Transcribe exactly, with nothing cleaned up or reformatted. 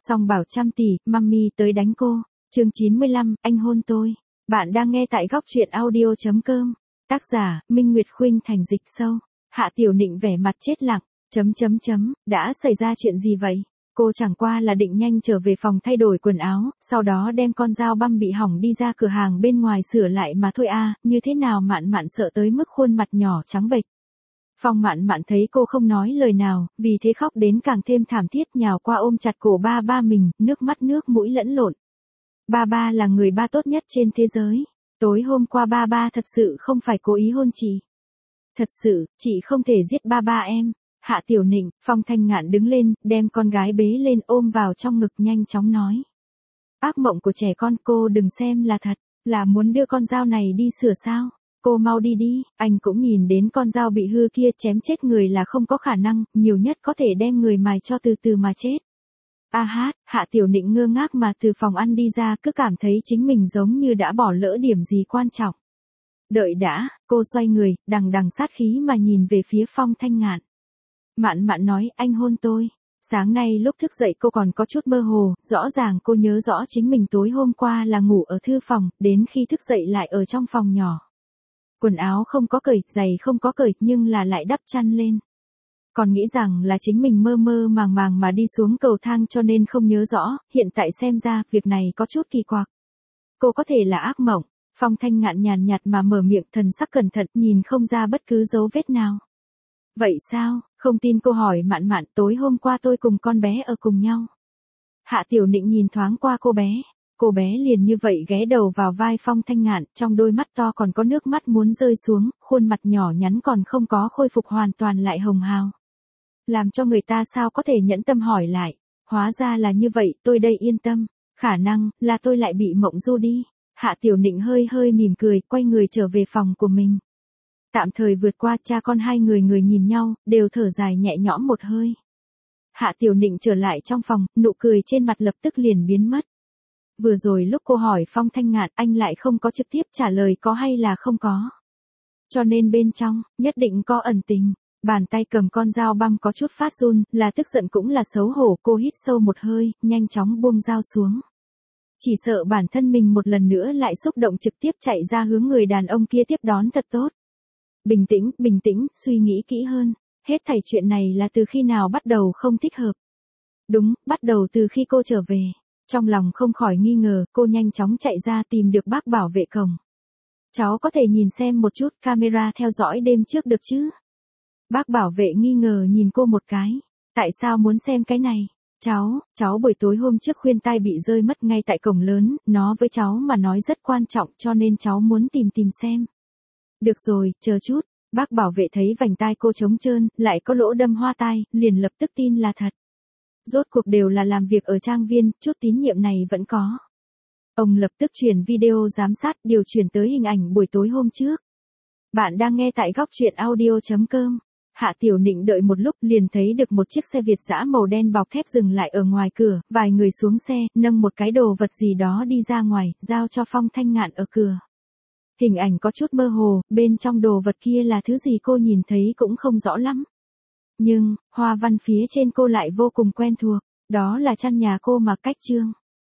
Song bảo trăm tỷ, mummy tới đánh cô. Chương chín mươi lăm, anh hôn tôi. Bạn đang nghe tại góc truyện audio.com. Tác giả, Minh Nguyệt Khuynh thành dịch sâu. Hạ Tiểu Nịnh vẻ mặt chết lặng, chấm chấm chấm, đã xảy ra chuyện gì vậy? Cô chẳng qua là định nhanh trở về phòng thay đổi quần áo, sau đó đem con dao băm bị hỏng đi ra cửa hàng bên ngoài sửa lại mà thôi à, như thế nào Mạn Mạn sợ tới mức khuôn mặt nhỏ trắng bệch. Phong Mạn Mạn thấy cô không nói lời nào, vì thế khóc đến càng thêm thảm thiết nhào qua ôm chặt cổ ba ba mình, nước mắt nước mũi lẫn lộn. Ba ba là người ba tốt nhất trên thế giới. Tối hôm qua ba ba thật sự không phải cố ý hôn chị. Thật sự, chị không thể giết ba ba em. Hạ Tiểu Nịnh, Phong Thanh Ngạn đứng lên, đem con gái bế lên ôm vào trong ngực nhanh chóng nói. Ác mộng của trẻ con cô đừng xem là thật, là muốn đưa con dao này đi sửa sao. Cô mau đi đi, anh cũng nhìn đến con dao bị hư kia chém chết người là không có khả năng, nhiều nhất có thể đem người mài cho từ từ mà chết. A hát, Hạ Tiểu Nịnh ngơ ngác mà từ phòng ăn đi ra cứ cảm thấy chính mình giống như đã bỏ lỡ điểm gì quan trọng. Đợi đã, cô xoay người, đằng đằng sát khí mà nhìn về phía Phong Thanh Ngạn. Mạn Mạn nói anh hôn tôi. Sáng nay lúc thức dậy cô còn có chút mơ hồ, rõ ràng cô nhớ rõ chính mình tối hôm qua là ngủ ở thư phòng, đến khi thức dậy lại ở trong phòng nhỏ. Quần áo không có cởi, giày không có cởi, nhưng là lại đắp chăn lên. Còn nghĩ rằng là chính mình mơ mơ màng màng mà đi xuống cầu thang cho nên không nhớ rõ, hiện tại xem ra, việc này có chút kỳ quặc. Cô có thể là ác mộng. Phong Thanh Ngạn nhàn nhạt mà mở miệng, thần sắc cẩn thận, nhìn không ra bất cứ dấu vết nào. Vậy sao, không tin cô hỏi Mạn Mạn, tối hôm qua tôi cùng con bé ở cùng nhau. Hạ Tiểu Nịnh nhìn thoáng qua cô bé. Cô bé liền như vậy ghé đầu vào vai Phong Thanh Ngạn, trong đôi mắt to còn có nước mắt muốn rơi xuống, khuôn mặt nhỏ nhắn còn không có khôi phục hoàn toàn lại hồng hào. Làm cho người ta sao có thể nhẫn tâm hỏi lại, hóa ra là như vậy, tôi đây yên tâm, khả năng là tôi lại bị mộng du đi. Hạ Tiểu Nịnh hơi hơi mỉm cười, quay người trở về phòng của mình. Tạm thời vượt qua, cha con hai người người nhìn nhau, đều thở dài nhẹ nhõm một hơi. Hạ Tiểu Nịnh trở lại trong phòng, nụ cười trên mặt lập tức liền biến mất. Vừa rồi lúc cô hỏi Phong Thanh Ngạn, anh lại không có trực tiếp trả lời có hay là không có. Cho nên bên trong, nhất định có ẩn tình. Bàn tay cầm con dao băm có chút phát run, là tức giận cũng là xấu hổ, cô hít sâu một hơi, nhanh chóng buông dao xuống. Chỉ sợ bản thân mình một lần nữa lại xúc động trực tiếp chạy ra hướng người đàn ông kia tiếp đón thật tốt. Bình tĩnh, bình tĩnh, suy nghĩ kỹ hơn. Hết thảy chuyện này là từ khi nào bắt đầu không thích hợp. Đúng, bắt đầu từ khi cô trở về. Trong lòng không khỏi nghi ngờ, cô nhanh chóng chạy ra tìm được bác bảo vệ cổng. Cháu có thể nhìn xem một chút camera theo dõi đêm trước được chứ? Bác bảo vệ nghi ngờ nhìn cô một cái. Tại sao muốn xem cái này? Cháu, cháu buổi tối hôm trước khuyên tai bị rơi mất ngay tại cổng lớn, nó với cháu mà nói rất quan trọng cho nên cháu muốn tìm tìm xem. Được rồi, chờ chút. Bác bảo vệ thấy vành tai cô trống trơn, lại có lỗ đâm hoa tai, liền lập tức tin là thật. Rốt cuộc đều là làm việc ở trang viên, chút tín nhiệm này vẫn có. Ông lập tức chuyển video giám sát, điều chuyển tới hình ảnh buổi tối hôm trước. Bạn đang nghe tại góc truyện audio.com. Hạ Tiểu Nịnh đợi một lúc liền thấy được một chiếc xe Việt dã màu đen bọc thép dừng lại ở ngoài cửa, vài người xuống xe, nâng một cái đồ vật gì đó đi ra ngoài, giao cho Phong Thanh Ngạn ở cửa. Hình ảnh có chút mơ hồ, bên trong đồ vật kia là thứ gì cô nhìn thấy cũng không rõ lắm. Nhưng, hoa văn phía trên cô lại vô cùng quen thuộc, đó là chăn nhà cô mà cách trương.